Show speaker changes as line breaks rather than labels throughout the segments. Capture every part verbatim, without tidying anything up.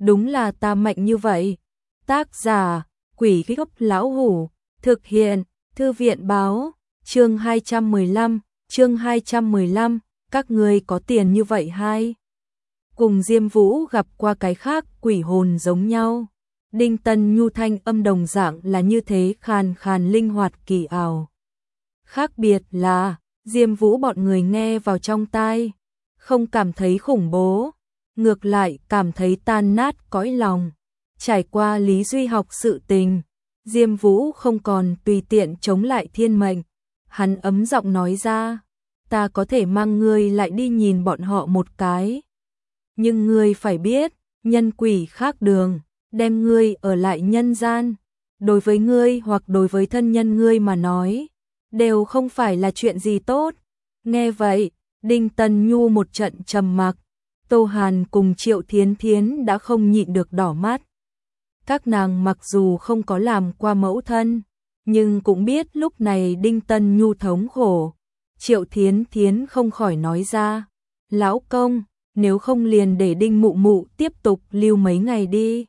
đúng là ta mạnh như vậy. Tác giả, Quỷ Gốc Lão Hủ, thực hiện, Thư viện báo, chương hai trăm mười lăm, chương hai trăm mười lăm, các ngươi có tiền như vậy hay? Cùng Diêm Vũ gặp qua cái khác quỷ hồn giống nhau. Đinh Tân Nhu thanh âm đồng dạng là như thế, khàn khàn linh hoạt kỳ ảo. Khác biệt là, Diêm Vũ bọn người nghe vào trong tai, không cảm thấy khủng bố, ngược lại cảm thấy tan nát cõi lòng. Trải qua Lý Duy học sự tình, Diêm Vũ không còn tùy tiện chống lại thiên mệnh. Hắn ấm giọng nói ra, ta có thể mang ngươi lại đi nhìn bọn họ một cái. Nhưng ngươi phải biết, nhân quỷ khác đường, đem ngươi ở lại nhân gian. Đối với ngươi hoặc đối với thân nhân ngươi mà nói, đều không phải là chuyện gì tốt. Nghe vậy, Đinh Tân Nhu một trận trầm mặc. Tô Hàn cùng Triệu Thiến Thiến đã không nhịn được đỏ mắt. Các nàng mặc dù không có làm qua mẫu thân, nhưng cũng biết lúc này Đinh Tân Nhu thống khổ. Triệu Thiến Thiến không khỏi nói ra, lão công, nếu không liền để Đinh Mụ Mụ tiếp tục lưu mấy ngày đi.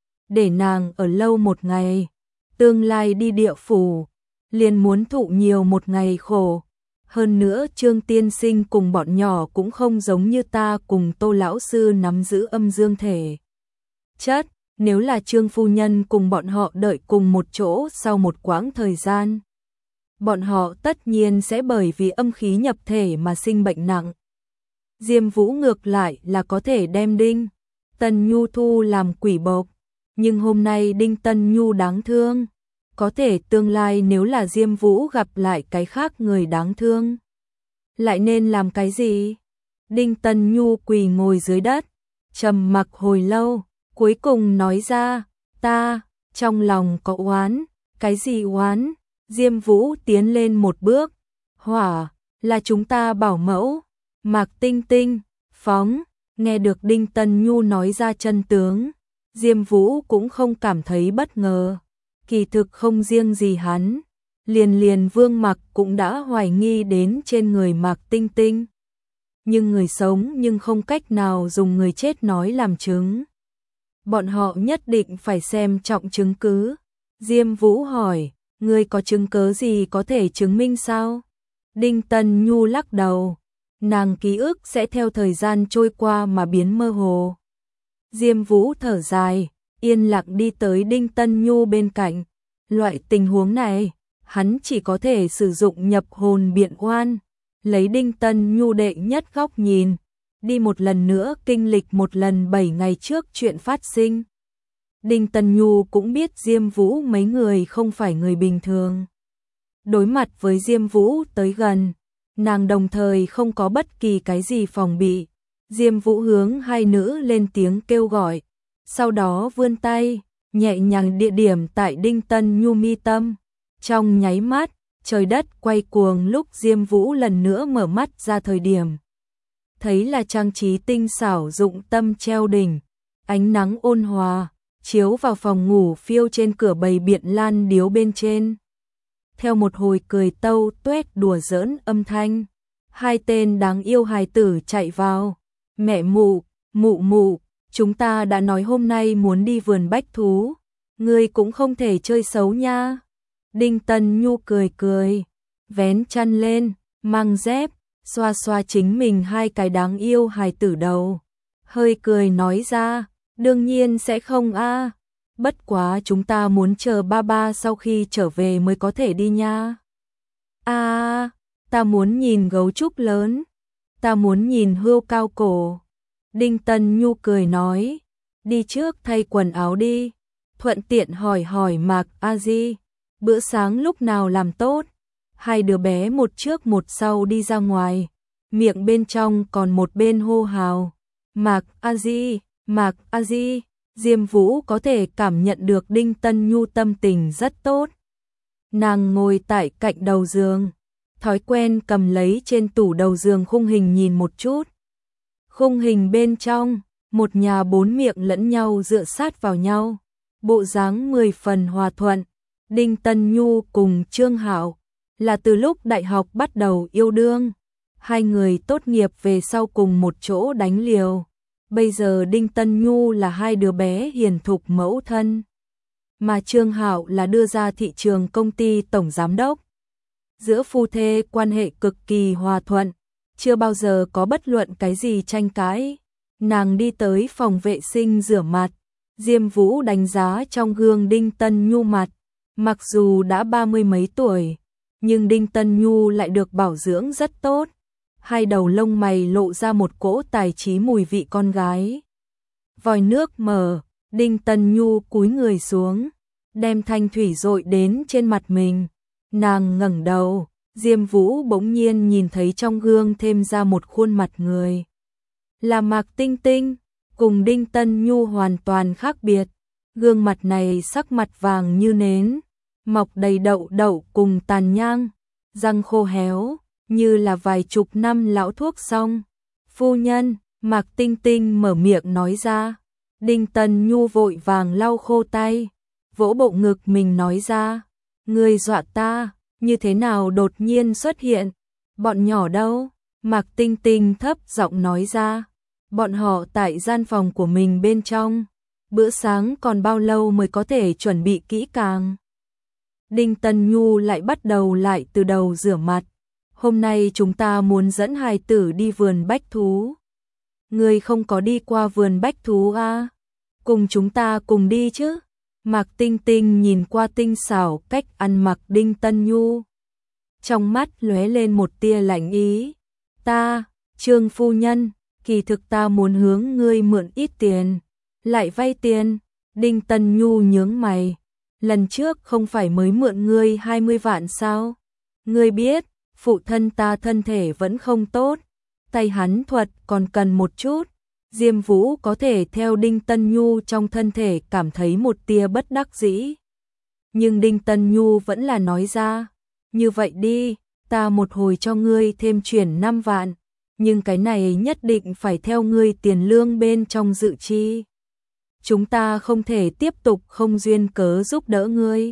Để nàng ở lâu một ngày, tương lai đi địa phủ, liền muốn thụ nhiều một ngày khổ. Hơn nữa Trương tiên sinh cùng bọn nhỏ cũng không giống như ta cùng Tô lão sư nắm giữ âm dương thể chất, nếu là Trương phu nhân cùng bọn họ đợi cùng một chỗ sau một quãng thời gian, bọn họ tất nhiên sẽ bởi vì âm khí nhập thể mà sinh bệnh nặng. Diêm Vũ ngược lại là có thể đem Đinh Tân Nhu thu làm quỷ bộc, nhưng hôm nay Đinh Tân Nhu đáng thương. Có thể tương lai nếu là Diêm Vũ gặp lại cái khác người đáng thương, lại nên làm cái gì? Đinh Tân Nhu quỳ ngồi dưới đất, trầm mặc hồi lâu, cuối cùng nói ra, ta, trong lòng có oán. Cái gì oán? Diêm Vũ tiến lên một bước, hỏa, là chúng ta bảo mẫu, Mạc Tinh Tinh, phóng. Nghe được Đinh Tân Nhu nói ra chân tướng, Diêm Vũ cũng không cảm thấy bất ngờ. Kỳ thực không riêng gì hắn, liền liền Vương Mặc cũng đã hoài nghi đến trên người Mạc Tinh Tinh. Nhưng người sống nhưng không cách nào dùng người chết nói làm chứng. Bọn họ nhất định phải xem trọng chứng cứ. Diêm Vũ hỏi, ngươi có chứng cứ gì có thể chứng minh sao? Đinh Tân Nhu lắc đầu, nàng ký ức sẽ theo thời gian trôi qua mà biến mơ hồ. Diêm Vũ thở dài, yên lặng đi tới Đinh Tân Nhu bên cạnh. Loại tình huống này, hắn chỉ có thể sử dụng nhập hồn biện oan, lấy Đinh Tân Nhu đệ nhất góc nhìn, đi một lần nữa kinh lịch một lần bảy ngày trước chuyện phát sinh. Đinh Tân Nhu cũng biết Diêm Vũ mấy người không phải người bình thường. Đối mặt với Diêm Vũ tới gần, nàng đồng thời không có bất kỳ cái gì phòng bị. Diêm Vũ hướng hai nữ lên tiếng kêu gọi, sau đó vươn tay, nhẹ nhàng địa điểm tại Đinh Tân Nhu mi tâm. Trong nháy mắt, trời đất quay cuồng lúc Diêm Vũ lần nữa mở mắt ra thời điểm. Thấy là trang trí tinh xảo dụng tâm treo đỉnh, ánh nắng ôn hòa, chiếu vào phòng ngủ phiêu trên cửa bày biện lan điếu bên trên. Theo một hồi cười tâu tuét đùa giỡn âm thanh, hai tên đáng yêu hài tử chạy vào. Mẹ mụ, mụ mụ, chúng ta đã nói hôm nay muốn đi vườn bách thú, ngươi cũng không thể chơi xấu nha. Đinh Tân Nhu cười cười, vén chăn lên, mang dép, xoa xoa chính mình hai cái đáng yêu hài tử đầu. Hơi cười nói ra, đương nhiên sẽ không a. Bất quá chúng ta muốn chờ ba ba sau khi trở về mới có thể đi nha. A, ta muốn nhìn gấu trúc lớn, ta muốn nhìn hươu cao cổ. Đinh Tân Nhu cười nói, đi trước thay quần áo đi, thuận tiện hỏi hỏi Mạc A Di, bữa sáng lúc nào làm tốt. Hai đứa bé một trước một sau đi ra ngoài, miệng bên trong còn một bên hô hào, Mạc A Di, Mạc A Di. Diêm Vũ có thể cảm nhận được Đinh Tân Nhu tâm tình rất tốt. Nàng ngồi tại cạnh đầu giường, thói quen cầm lấy trên tủ đầu giường khung hình nhìn một chút. Khung hình bên trong, một nhà bốn miệng lẫn nhau dựa sát vào nhau, bộ dáng mười phần hòa thuận. Đinh Tân Nhu cùng Trương Hạo là từ lúc đại học bắt đầu yêu đương, hai người tốt nghiệp về sau cùng một chỗ đánh liều. Bây giờ Đinh Tân Nhu là hai đứa bé hiền thục mẫu thân, mà Trương Hạo là đưa ra thị trường công ty tổng giám đốc. Giữa phu thê quan hệ cực kỳ hòa thuận, chưa bao giờ có bất luận cái gì tranh cãi. Nàng đi tới phòng vệ sinh rửa mặt, Diêm Vũ đánh giá trong gương Đinh Tân Nhu mặt, mặc dù đã ba mươi mấy tuổi, nhưng Đinh Tân Nhu lại được bảo dưỡng rất tốt. Hai đầu lông mày lộ ra một cỗ tài trí mùi vị con gái. Vòi nước mở, Đinh Tân Nhu cúi người xuống, đem thanh thủy dội đến trên mặt mình. Nàng ngẩng đầu, Diêm Vũ bỗng nhiên nhìn thấy trong gương thêm ra một khuôn mặt người. Là Mạc Tinh Tinh, cùng Đinh Tân Nhu hoàn toàn khác biệt. Gương mặt này sắc mặt vàng như nến, mọc đầy đậu đậu cùng tàn nhang, răng khô héo, như là vài chục năm lão thuốc xong. Phu nhân, Mạc Tinh Tinh mở miệng nói ra. Đinh Tân Nhu vội vàng lau khô tay, vỗ bộ ngực mình nói ra. Ngươi dọa ta, như thế nào đột nhiên xuất hiện? Bọn nhỏ đâu? Mạc Tinh Tinh thấp giọng nói ra. Bọn họ tại gian phòng của mình bên trong. Bữa sáng còn bao lâu mới có thể chuẩn bị kỹ càng? Đinh Tân Nhu lại bắt đầu lại từ đầu rửa mặt. Hôm nay chúng ta muốn dẫn hài tử đi vườn bách thú. Ngươi không có đi qua vườn bách thú à? Cùng chúng ta cùng đi chứ? Mạc Tinh Tinh nhìn qua tinh xảo cách ăn mặc Đinh Tân Nhu. Trong mắt lóe lên một tia lạnh ý. Ta, Trương phu nhân, kỳ thực ta muốn hướng ngươi mượn ít tiền. Lại vay tiền. Đinh Tân Nhu nhướng mày. Lần trước không phải mới mượn ngươi hai mươi vạn sao? Ngươi biết, phụ thân ta thân thể vẫn không tốt. Tay hắn thuật còn cần một chút. Diêm Vũ có thể theo Đinh Tân Nhu trong thân thể cảm thấy một tia bất đắc dĩ. Nhưng Đinh Tân Nhu vẫn là nói ra. Như vậy đi, ta một hồi cho ngươi thêm chuyển năm vạn. Nhưng cái này nhất định phải theo ngươi tiền lương bên trong dự chi. Chúng ta không thể tiếp tục không duyên cớ giúp đỡ ngươi.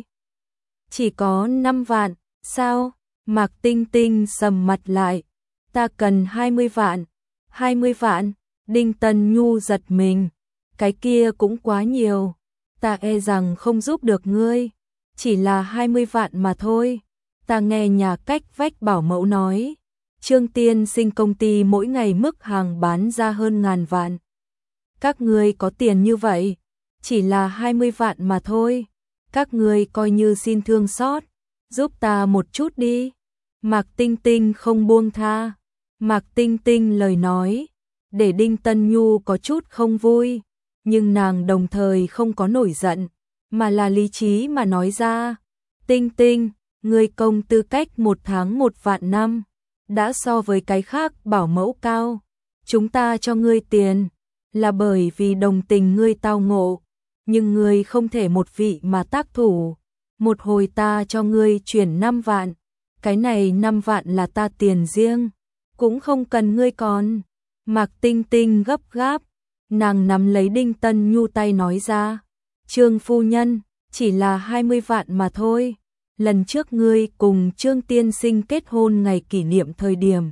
Chỉ có năm vạn, sao? Mạc Tinh Tinh sầm mặt lại. Ta cần hai mươi vạn. hai mươi vạn? Đinh Tân Nhu giật mình. Cái kia cũng quá nhiều. Ta e rằng không giúp được ngươi. Chỉ là hai mươi vạn mà thôi. Ta nghe nhà cách vách bảo mẫu nói. Trương Tiên Sinh công ty mỗi ngày mức hàng bán ra hơn ngàn vạn. Các ngươi có tiền như vậy. Chỉ là hai mươi vạn mà thôi. Các ngươi coi như xin thương xót. Giúp ta một chút đi. Mạc Tinh Tinh không buông tha. Mạc Tinh Tinh lời nói để Đinh Tân Nhu có chút không vui, nhưng nàng đồng thời không có nổi giận, mà là lý trí mà nói ra. Tinh Tinh, ngươi công tư cách một tháng một vạn năm, đã so với cái khác bảo mẫu cao. Chúng ta cho ngươi tiền, là bởi vì đồng tình ngươi tao ngộ, nhưng ngươi không thể một vị mà tác thủ. Một hồi ta cho ngươi chuyển năm vạn, cái này năm vạn là ta tiền riêng, cũng không cần ngươi còn. Mạc Tinh Tinh gấp gáp, nàng nắm lấy Đinh Tân Nhu tay nói ra. Trương phu nhân, chỉ là hai mươi vạn mà thôi. Lần trước ngươi cùng Trương tiên sinh kết hôn ngày kỷ niệm thời điểm,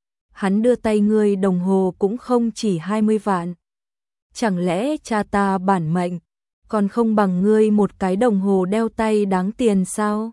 hắn đưa tay ngươi đồng hồ cũng không chỉ hai mươi vạn. Chẳng lẽ cha ta bản mệnh còn không bằng ngươi một cái đồng hồ đeo tay đáng tiền sao?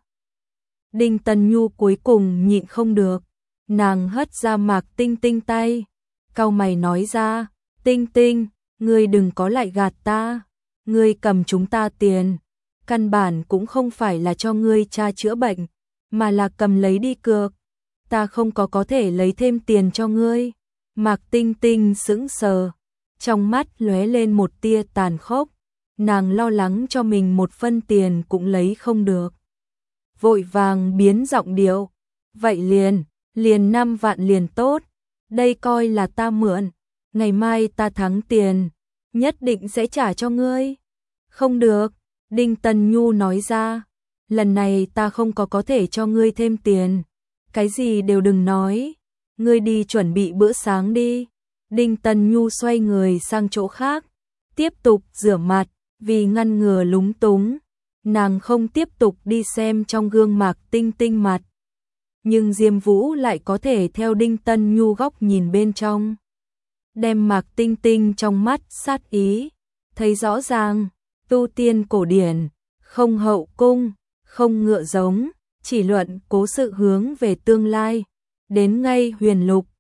Đinh Tân Nhu cuối cùng nhịn không được, nàng hất ra Mạc Tinh Tinh tay, cau mày nói ra. Tinh Tinh, ngươi đừng có lại gạt ta. Ngươi cầm chúng ta tiền, căn bản cũng không phải là cho ngươi cha chữa bệnh, mà là cầm lấy đi cược. Ta không có có thể lấy thêm tiền cho ngươi. Mạc Tinh Tinh sững sờ, trong mắt lóe lên một tia tàn khốc. Nàng lo lắng cho mình một phân tiền cũng lấy không được, vội vàng biến giọng điệu. Vậy liền, liền năm vạn liền tốt. Đây coi là ta mượn, ngày mai ta thắng tiền, nhất định sẽ trả cho ngươi. Không được, Đinh Tân Nhu nói ra. Lần này ta không có có thể cho ngươi thêm tiền. Cái gì đều đừng nói. Ngươi đi chuẩn bị bữa sáng đi. Đinh Tân Nhu xoay người sang chỗ khác, tiếp tục rửa mặt. Vì ngăn ngừa lúng túng, nàng không tiếp tục đi xem trong gương Mạc Tinh Tinh mặt. Nhưng Diêm Vũ lại có thể theo Đinh Tân Nhu góc nhìn bên trong. đem Mạc Tinh Tinh trong mắt sát ý, thấy rõ ràng, tu tiên cổ điển, không hậu cung, không ngựa giống, chỉ luận cố sự hướng về tương lai, đến ngay huyền lục,